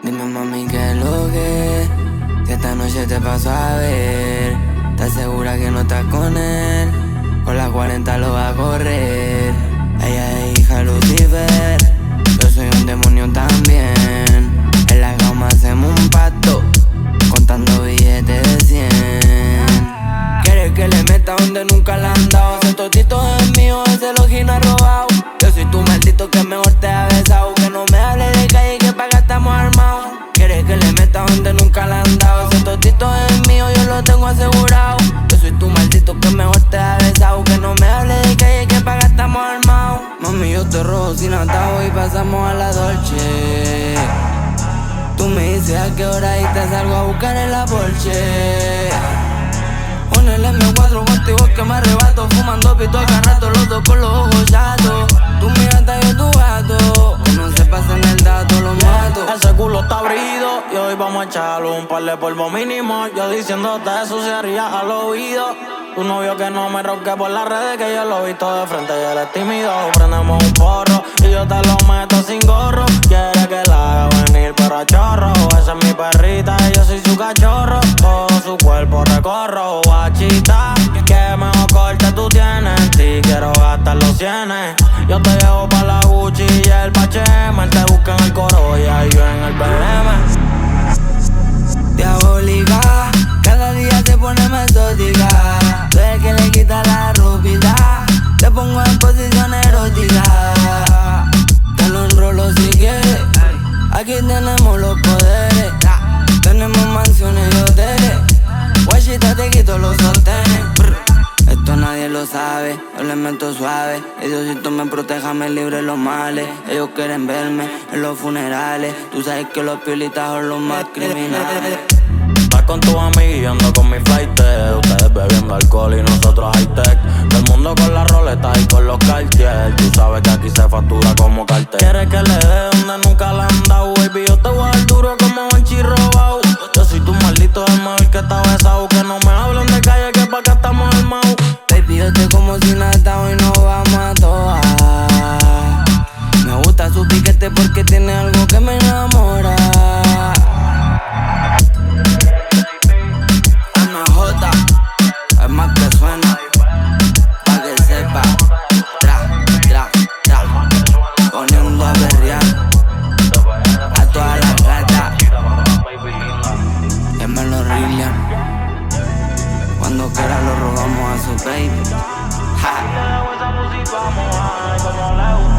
Dime mami qué es lo que si esta noche te paso a ver. ¿Estás segura que no estás con él? Con las 40 lo va a correr. Ella es hija de Lucifer, yo soy un demonio también. En la cama hacemos un pacto, contando billetes de 100. Quieres que le meta donde nunca le han dado. Ese totito es mío, ese login ha robado. Yo soy tu maldito que mejor te ha besado. Que no me hable de calle que pa' acá estamos armados. Quieres que le meta donde nunca le han dado. Ese totito es mío, yo lo tengo asegurado. Yo soy tu maldito que mejor te ha besado. Que no me hable de calle que pa' acá estamos armados. Mami, yo te robo sin atajo y pasamos a la Dolce. Tú me dices a qué hora y te salgo a buscar en la Porsche. Con el M4 contigo es que me arrebato. Fumando pito acá rato, los dos con los ojos chatos. Tú mi gata, yo tu gato. Que no se pasen el dato, lo mato. Ese culo está abrido y hoy vamos a echarle un par de polvo mínimo. Yo diciéndote eso se haría al oído. Tu novio que no me roque por las redes, que yo lo he visto de frente y él es tímido. Prendemos un porro y yo te lo meto sin gorro. Quiere que la haga venir pero a chorro. Esa es mi perrita y yo soy su cachorro. Todo su cuerpo recorro. Guachita, que mejor corte tú tienes. Si quiero gastar los cienes, yo te llevo pa' la Gucci y el Pachema. Él te busca en el Corolla y yo en el BM. Diabólica, cada día se pone más exótica. Tú eres el que le quita la ropita. Te pongo en posición erótica. Te lo enrolo si quieres. Aquí tenemos los poderes. Tenemos mansiones y hoteles. Guachita, te quito los sostenes. Esto nadie lo sabe, yo le meto suave. Y Diosito me proteja, me libre los males. Ellos quieren verme en los funerales. Tú sabes que los piolitas son los más criminales. Vas con tus amigos y yo ando con mi flight. Ustedes bebiendo alcohol y nosotros high-tech. Todo el mundo con las roletas y con los Cartier. Tú sabes que aquí se factura como cartel. Quieres que le dé donde nunca le han dado. Baby, yo te voy a dar duro como Banchi robado. Yo soy tu maldito, el mejor que está besado. Que no me hablen de calle que pa' acá estamos armados. Baby, yo te como si nada hoy no vamos a toa. Me gusta su piquete porque tiene algo que me enamora. Ana J, es más que suena, pa' que sepa. Tra, poniendo a berrear a todas las gatas. Llámalo Rillian. Cuando quiera lo robamos a su baby. Ja.